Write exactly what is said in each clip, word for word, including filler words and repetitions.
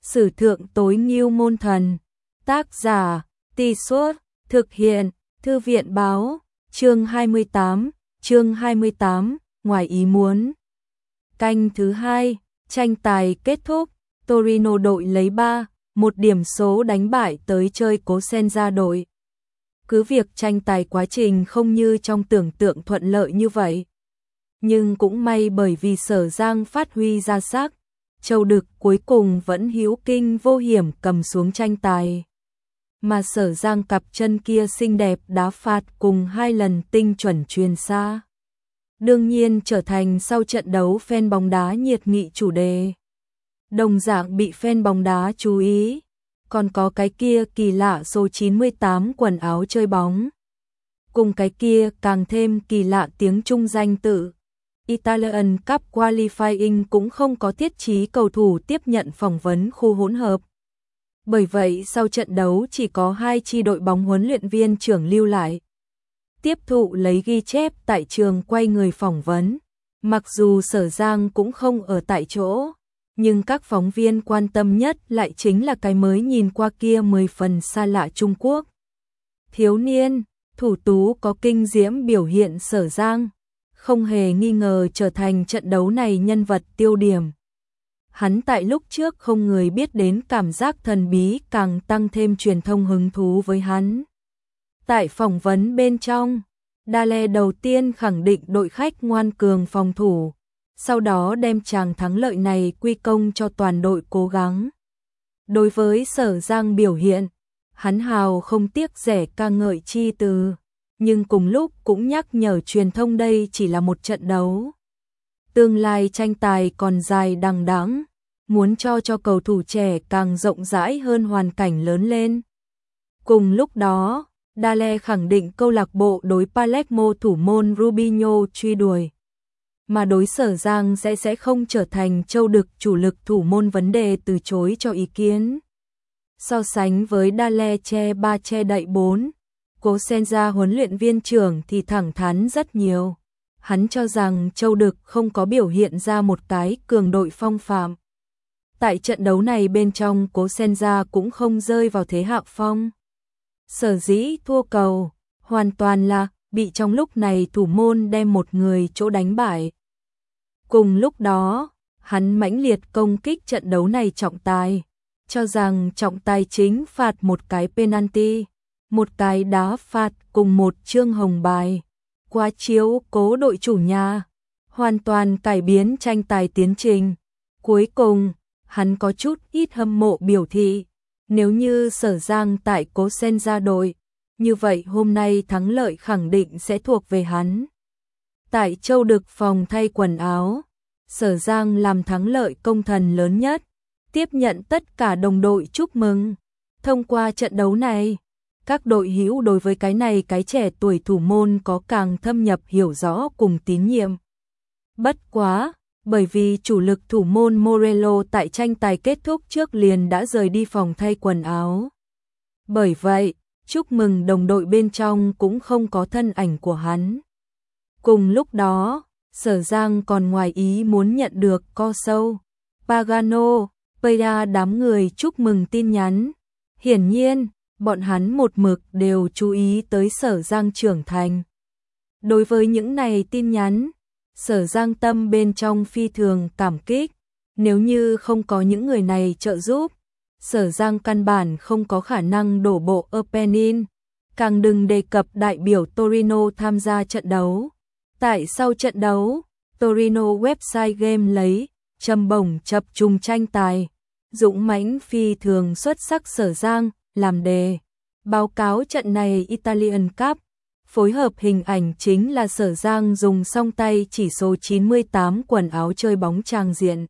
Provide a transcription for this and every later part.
Sử thượng tối ngưu môn thần. Tác giả, Tì Suốt, thực hiện, Thư viện báo, chương hai mươi tám, chương hai mươi tám, ngoài ý muốn. Canh thứ hai, tranh tài kết thúc, Torino đội lấy ba, một điểm số đánh bại tới chơi Cosenza đội. Cứ việc tranh tài quá trình không như trong tưởng tượng thuận lợi như vậy. Nhưng cũng may bởi vì Sở Giang phát huy ra sắc, Châu Đực cuối cùng vẫn hữu kinh vô hiểm cầm xuống tranh tài. Mà Sở Giang cặp chân kia xinh đẹp đá phạt cùng hai lần tinh chuẩn chuyền xa. Đương nhiên trở thành sau trận đấu fan bóng đá nhiệt nghị chủ đề. Đồng dạng bị fan bóng đá chú ý. Còn có cái kia kỳ lạ số chín mươi tám quần áo chơi bóng. Cùng cái kia càng thêm kỳ lạ tiếng Trung danh tự. Italian Cup Qualifying cũng không có thiết chí cầu thủ tiếp nhận phỏng vấn khu hỗn hợp. Bởi vậy sau trận đấu chỉ có hai chi đội bóng huấn luyện viên trưởng lưu lại. Tiếp thụ lấy ghi chép tại trường quay người phỏng vấn. Mặc dù Sở Giang cũng không ở tại chỗ, nhưng các phóng viên quan tâm nhất lại chính là cái mới nhìn qua kia mười phần xa lạ Trung Quốc. Thiếu niên, thủ tú có kinh diễm biểu hiện Sở Giang, không hề nghi ngờ trở thành trận đấu này nhân vật tiêu điểm. Hắn tại lúc trước không người biết đến cảm giác thần bí càng tăng thêm truyền thông hứng thú với hắn. Tại phỏng vấn bên trong, Dale đầu tiên khẳng định đội khách ngoan cường phòng thủ, sau đó đem tràng thắng lợi này quy công cho toàn đội cố gắng. Đối với Sở Giang biểu hiện, hắn hào không tiếc rẻ ca ngợi chi từ, nhưng cùng lúc cũng nhắc nhở truyền thông đây chỉ là một trận đấu. Tương lai tranh tài còn dài đằng đẵng, muốn cho cho cầu thủ trẻ càng rộng rãi hơn hoàn cảnh lớn lên. Cùng lúc đó, Dale khẳng định câu lạc bộ đối Palermo thủ môn Rubinho truy đuổi, mà đối Sở Giang sẽ sẽ không trở thành Châu Đực chủ lực thủ môn vấn đề từ chối cho ý kiến. So sánh với Dale che ba che đậy bốn, Cosenza huấn luyện viên trưởng thì thẳng thắn rất nhiều. Hắn cho rằng Châu Đực không có biểu hiện ra một cái cường đội phong phạm. Tại trận đấu này bên trong Cosenza cũng không rơi vào thế hạ phong. Sở dĩ thua cầu, hoàn toàn là bị trong lúc này thủ môn đem một người chỗ đánh bại. Cùng lúc đó, hắn mãnh liệt công kích trận đấu này trọng tài, cho rằng trọng tài chính phạt một cái penalty, một cái đá phạt cùng một chương hồng bài. Quá chiếu cố đội chủ nhà, hoàn toàn cải biến tranh tài tiến trình. Cuối cùng, hắn có chút ít hâm mộ biểu thị, nếu như Sở Giang tại Cosenza đội, như vậy hôm nay thắng lợi khẳng định sẽ thuộc về hắn. Tại Châu Đực phòng thay quần áo, Sở Giang làm thắng lợi công thần lớn nhất, tiếp nhận tất cả đồng đội chúc mừng. Thông qua trận đấu này, các đội hữu đối với cái này cái trẻ tuổi thủ môn có càng thâm nhập hiểu rõ cùng tín nhiệm. Bất quá, bởi vì chủ lực thủ môn Morello tại tranh tài kết thúc trước liền đã rời đi phòng thay quần áo. Bởi vậy, chúc mừng đồng đội bên trong cũng không có thân ảnh của hắn. Cùng lúc đó, Sở Giang còn ngoài ý muốn nhận được co sâu, Pagano, Pereira đám người chúc mừng tin nhắn. Hiển nhiên, bọn hắn một mực đều chú ý tới Sở Giang trưởng thành. Đối với những này tin nhắn, Sở Giang tâm bên trong phi thường cảm kích. Nếu như không có những người này trợ giúp, Sở Giang căn bản không có khả năng đổ bộ Apennin, càng đừng đề cập đại biểu Torino tham gia trận đấu. Tại sau trận đấu, Torino website game lấy châm bổng chập trùng tranh tài, dũng mãnh phi thường xuất sắc Sở Giang làm đề. Báo cáo trận này Italian Cup, phối hợp hình ảnh chính là Sở Giang dùng song tay chỉ số chín mươi tám quần áo chơi bóng trang diện.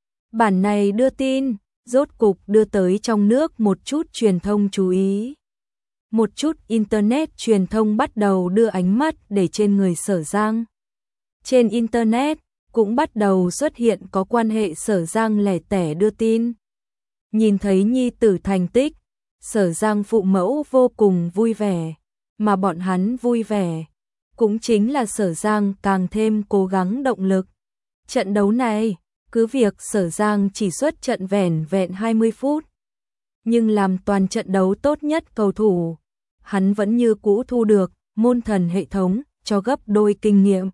Bản này đưa tin, rốt cục đưa tới trong nước một chút truyền thông chú ý. Một chút Internet truyền thông bắt đầu đưa ánh mắt để trên người Sở Giang. Trên Internet cũng bắt đầu xuất hiện có quan hệ Sở Giang lẻ tẻ đưa tin. Nhìn thấy nhi tử thành tích, Sở Giang phụ mẫu vô cùng vui vẻ, mà bọn hắn vui vẻ, cũng chính là Sở Giang càng thêm cố gắng động lực. Trận đấu này, Cứ việc Sở Giang chỉ xuất trận vẻn vẹn hai mươi phút, nhưng làm toàn trận đấu tốt nhất cầu thủ, hắn vẫn như cũ thu được môn thần hệ thống cho gấp đôi kinh nghiệm.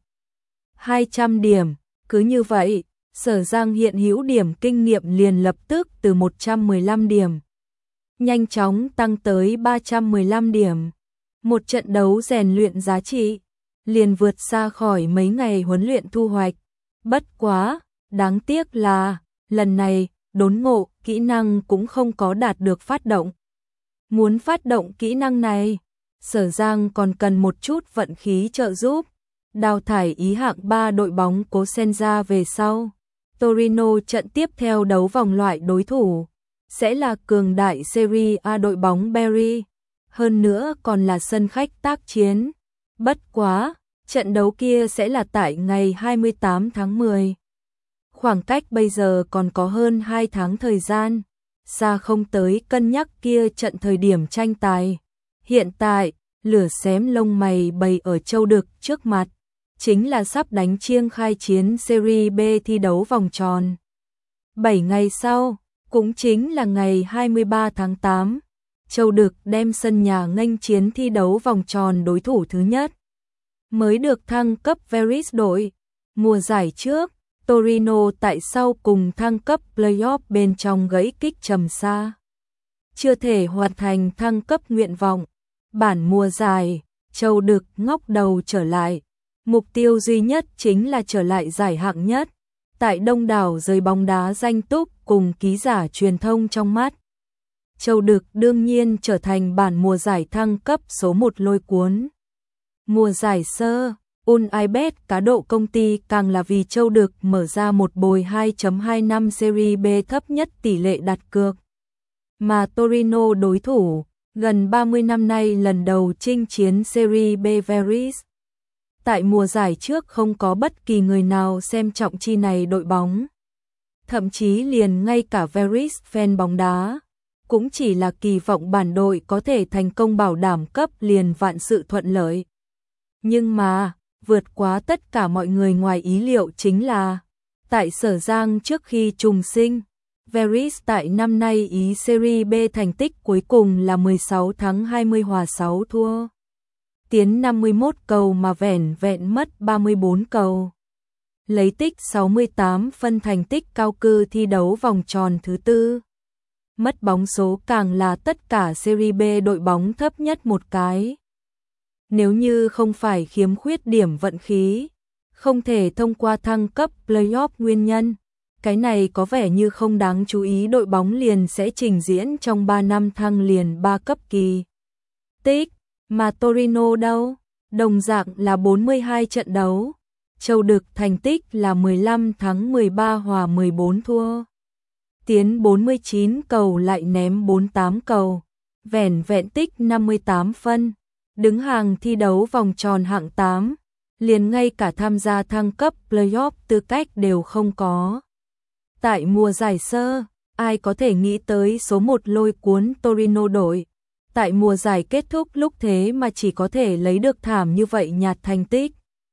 hai trăm điểm, cứ như vậy, Sở Giang hiện hữu điểm kinh nghiệm liền lập tức từ một trăm mười lăm điểm, nhanh chóng tăng tới ba trăm mười lăm điểm. Một trận đấu rèn luyện giá trị, liền vượt xa khỏi mấy ngày huấn luyện thu hoạch. Bất quá, đáng tiếc là, lần này, đốn ngộ, kỹ năng cũng không có đạt được phát động. Muốn phát động kỹ năng này, Sở Giang còn cần một chút vận khí trợ giúp. Đào thải ý hạng ba đội bóng Cosenza về sau. Torino trận tiếp theo đấu vòng loại đối thủ sẽ là cường đại Serie A đội bóng Bari, hơn nữa còn là sân khách tác chiến. Bất quá, trận đấu kia sẽ là tại ngày hai mươi tám tháng mười. Khoảng cách bây giờ còn có hơn hai tháng thời gian, xa không tới cân nhắc kia trận thời điểm tranh tài. Hiện tại, lửa xém lông mày bày ở châu đực trước mặt, chính là sắp đánh chiêng khai chiến Serie B thi đấu vòng tròn. bảy ngày sau, cũng chính là ngày hai mươi ba tháng tám, châu đực đem sân nhà nghênh chiến thi đấu vòng tròn đối thủ thứ nhất. Mới được thăng cấp Veris đội, mùa giải trước, Torino tại sau cùng thăng cấp playoff bên trong gãy kích trầm xa. Chưa thể hoàn thành thăng cấp nguyện vọng, bản mùa giải, châu đực ngóc đầu trở lại. Mục tiêu duy nhất chính là trở lại giải hạng nhất. Tại đông đảo giới bóng đá danh túc cùng ký giả truyền thông trong mắt, châu đực đương nhiên trở thành bản mùa giải thăng cấp số một lôi cuốn. Mùa giải sơ, Unibet cá độ công ty càng là vì châu đực mở ra một bồi hai chấm hai năm Serie B thấp nhất tỷ lệ đặt cược. Mà Torino đối thủ, gần ba mươi năm nay lần đầu chinh chiến Serie B Veris. Tại mùa giải trước không có bất kỳ người nào xem trọng chi này đội bóng. Thậm chí liền ngay cả Veris fan bóng đá, cũng chỉ là kỳ vọng bản đội có thể thành công bảo đảm cấp liền vạn sự thuận lợi. Nhưng mà, vượt quá tất cả mọi người ngoài ý liệu chính là, tại Sở Giang trước khi trùng sinh, Veris tại năm nay Ý Serie B thành tích cuối cùng là mười sáu thắng hai mươi hòa sáu thua. Tiến năm mươi mốt cầu mà vẻn vẹn mất ba mươi bốn cầu. Lấy tích sáu mươi tám phân thành tích cao cư thi đấu vòng tròn thứ tư. Mất bóng số càng là tất cả Serie B đội bóng thấp nhất một cái. Nếu như không phải khiếm khuyết điểm vận khí, không thể thông qua thăng cấp playoff nguyên nhân, cái này có vẻ như không đáng chú ý đội bóng liền sẽ trình diễn trong ba năm thăng liền ba cấp kỳ tích. Mà Torino đâu, đồng dạng là bốn mươi hai trận đấu, châu đực thành tích là mười lăm thắng mười ba hòa mười bốn thua. Tiến bốn mươi chín cầu lại ném bốn mươi tám cầu, vẻn vẹn tích năm mươi tám phân, đứng hàng thi đấu vòng tròn hạng tám, liền ngay cả tham gia thăng cấp playoff tư cách đều không có. Tại mùa giải sơ, ai có thể nghĩ tới số một lôi cuốn Torino đội. Tại mùa giải kết thúc lúc thế mà chỉ có thể lấy được thảm như vậy nhạt thành tích.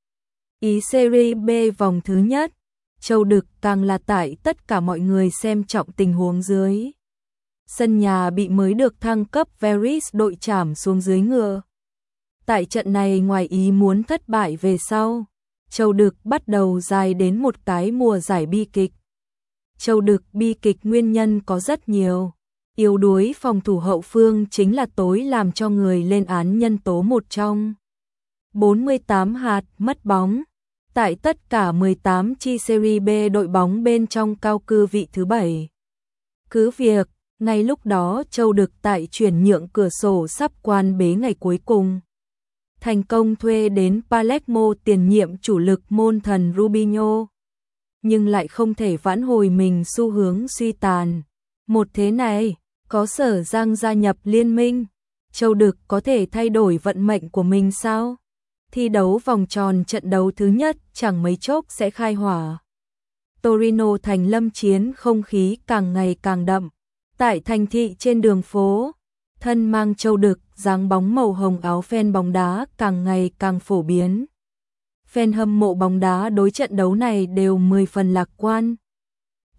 Ý Serie B vòng thứ nhất, châu đực càng là tại tất cả mọi người xem trọng tình huống dưới. Sân nhà bị mới được thăng cấp Veris đội trảm xuống dưới ngựa. Tại trận này ngoài ý muốn thất bại về sau, châu đực bắt đầu dài đến một cái mùa giải bi kịch. Châu đực bi kịch nguyên nhân có rất nhiều. Yếu đuối phòng thủ hậu phương chính là tối làm cho người lên án nhân tố một trong. bốn mươi tám hạt mất bóng. Tại tất cả mười tám chi Serie B đội bóng bên trong cao cư vị thứ bảy. Cứ việc, ngay lúc đó châu đực tại chuyển nhượng cửa sổ sắp quan bế ngày cuối cùng. Thành công thuê đến Palermo tiền nhiệm chủ lực môn thần Rubinho. Nhưng lại không thể vãn hồi mình xu hướng suy tàn. Một thế này, có Sở Giang gia nhập liên minh, châu đực có thể thay đổi vận mệnh của mình sao? Thi đấu vòng tròn trận đấu thứ nhất chẳng mấy chốc sẽ khai hỏa. Torino thành lâm chiến không khí càng ngày càng đậm. Tại thành thị trên đường phố, thân mang châu đực, dáng bóng màu hồng áo fan bóng đá càng ngày càng phổ biến. Fan hâm mộ bóng đá đối trận đấu này đều mười phần lạc quan.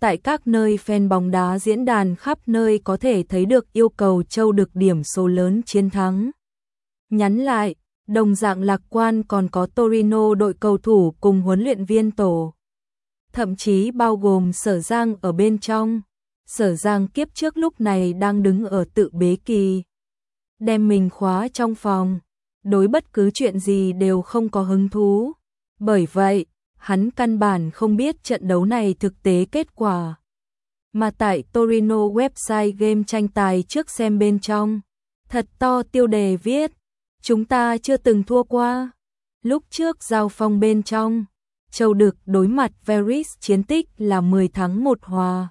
Tại các nơi fan bóng đá diễn đàn khắp nơi có thể thấy được yêu cầu Châu được điểm số lớn chiến thắng. Nhắn lại, đồng dạng lạc quan còn có Torino đội cầu thủ cùng huấn luyện viên tổ. Thậm chí bao gồm Sở Giang ở bên trong. Sở Giang kiếp trước lúc này đang đứng ở tự bế kỳ. Đem mình khóa trong phòng. Đối bất cứ chuyện gì đều không có hứng thú. Bởi vậy, hắn căn bản không biết trận đấu này thực tế kết quả. Mà tại Torino website game tranh tài trước xem bên trong. Thật to tiêu đề viết. Chúng ta chưa từng thua qua. Lúc trước giao phong bên trong. Châu Đực đối mặt Veris chiến tích là mười thắng một hòa.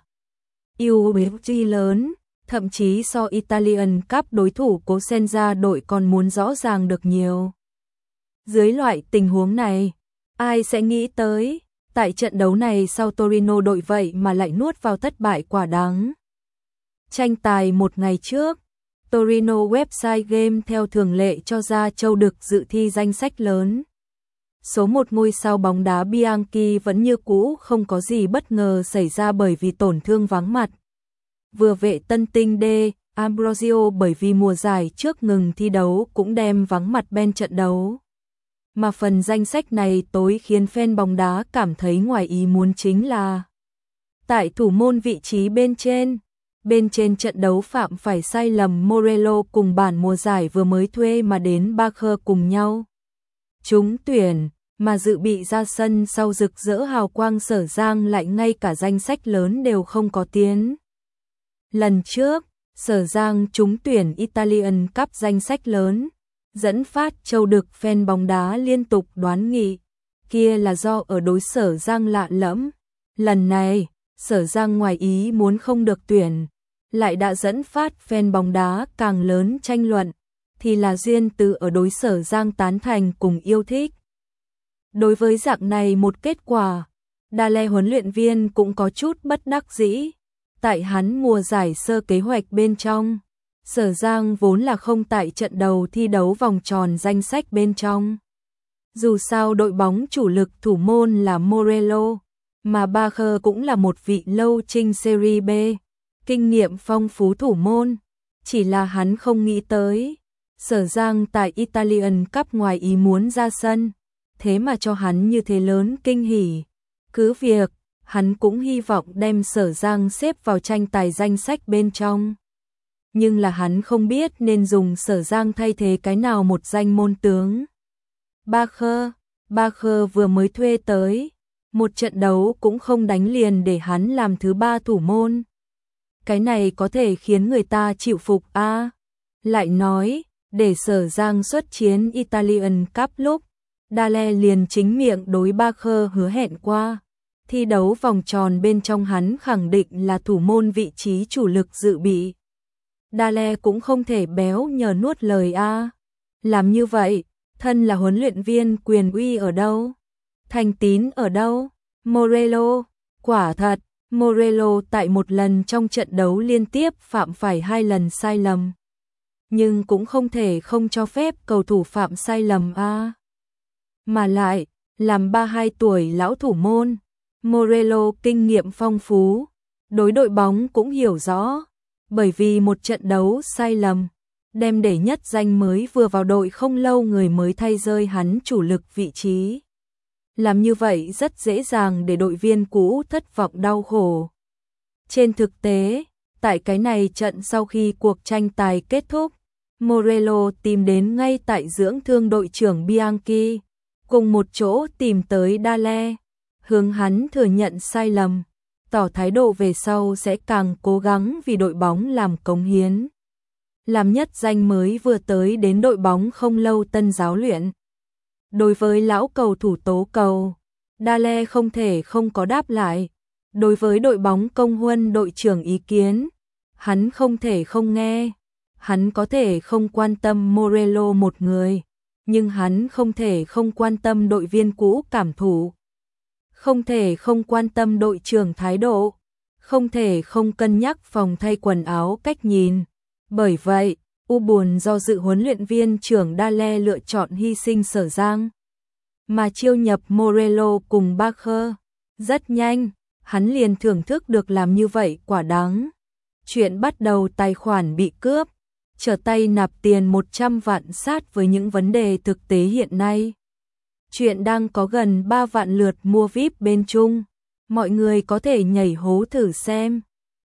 u ép xê lớn. Thậm chí so Italian Cup đối thủ Cosenza đội còn muốn rõ ràng được nhiều. Dưới loại tình huống này, ai sẽ nghĩ tới, tại trận đấu này sau Torino đội vậy mà lại nuốt vào thất bại quả đắng. Tranh tài một ngày trước, Torino website game theo thường lệ cho ra Châu Đực dự thi danh sách lớn. Số một ngôi sao bóng đá Bianchi vẫn như cũ không có gì bất ngờ xảy ra bởi vì tổn thương vắng mặt. Vừa vệ tân tinh D, Ambrosio bởi vì mùa giải trước ngừng thi đấu cũng đem vắng mặt bên trận đấu. Mà phần danh sách này tối khiến fan bóng đá cảm thấy ngoài ý muốn chính là tại thủ môn vị trí bên trên, bên trên trận đấu phạm phải sai lầm Morello cùng bản mùa giải vừa mới thuê mà đến Barker cùng nhau. Trúng tuyển, mà dự bị ra sân sau rực rỡ hào quang Sở Giang lại ngay cả danh sách lớn đều không có tiến. Lần trước, Sở Giang trúng tuyển Italian Cup danh sách lớn, dẫn phát Châu Đực fan bóng đá liên tục đoán nghị, kia là do ở đối Sở Giang lạ lẫm. Lần này, Sở Giang ngoài ý muốn không được tuyển, lại đã dẫn phát fan bóng đá càng lớn tranh luận, thì là duyên từ ở đối Sở Giang tán thành cùng yêu thích. Đối với dạng này một kết quả, Dale huấn luyện viên cũng có chút bất đắc dĩ. Tại hắn mùa giải sơ kế hoạch bên trong, Sở Giang vốn là không tại trận đầu thi đấu vòng tròn danh sách bên trong. Dù sao đội bóng chủ lực thủ môn là Morello, mà Barker cũng là một vị lâu trinh Serie B, kinh nghiệm phong phú thủ môn, chỉ là hắn không nghĩ tới. Sở Giang tại Italian Cup ngoài ý muốn ra sân, thế mà cho hắn như thế lớn kinh hỉ. Cứ việc, hắn cũng hy vọng đem Sở Giang xếp vào tranh tài danh sách bên trong. Nhưng là hắn không biết nên dùng Sở Giang thay thế cái nào một danh môn tướng. Barker, Barker vừa mới thuê tới, một trận đấu cũng không đánh liền để hắn làm thứ ba thủ môn. Cái này có thể khiến người ta chịu phục a. À, lại nói, để Sở Giang xuất chiến Italian Cup lúc, Dale liền chính miệng đối Barker hứa hẹn qua. Thi đấu vòng tròn bên trong hắn khẳng định là thủ môn vị trí chủ lực dự bị. Dale cũng không thể béo nhờ nuốt lời a. À. Làm như vậy, thân là huấn luyện viên quyền uy ở đâu? Thành tín ở đâu? Morello, quả thật, Morello tại một lần trong trận đấu liên tiếp phạm phải hai lần sai lầm. Nhưng cũng không thể không cho phép cầu thủ phạm sai lầm a. À. Mà lại, làm ba mươi hai tuổi lão thủ môn, Morello kinh nghiệm phong phú, đối đội bóng cũng hiểu rõ, bởi vì một trận đấu sai lầm, đem để nhất danh mới vừa vào đội không lâu người mới thay rơi hắn chủ lực vị trí. Làm như vậy rất dễ dàng để đội viên cũ thất vọng đau khổ. Trên thực tế, tại cái này trận sau khi cuộc tranh tài kết thúc, Morello tìm đến ngay tại dưỡng thương đội trưởng Bianchi, cùng một chỗ tìm tới Dale, hướng hắn thừa nhận sai lầm, tỏ thái độ về sau sẽ càng cố gắng vì đội bóng làm cống hiến. Làm nhất danh mới vừa tới đến đội bóng không lâu tân giáo luyện. Đối với lão cầu thủ tố cầu, Dale không thể không có đáp lại. Đối với đội bóng công huân đội trưởng ý kiến, hắn không thể không nghe. Hắn có thể không quan tâm Morello một người, nhưng hắn không thể không quan tâm đội viên cũ cảm thụ. Không thể không quan tâm đội trưởng thái độ, không thể không cân nhắc phòng thay quần áo cách nhìn. Bởi vậy, u buồn do dự huấn luyện viên trưởng Dale lựa chọn hy sinh Sở Giang, mà chiêu nhập Morello cùng Barker. Rất nhanh, hắn liền thưởng thức được làm như vậy quả đáng. Chuyện bắt đầu tài khoản bị cướp, trở tay nạp tiền một trăm vạn sát với những vấn đề thực tế hiện nay. Chuyện đang có gần ba vạn lượt mua vi ai pi bên Trung, mọi người có thể nhảy hố thử xem.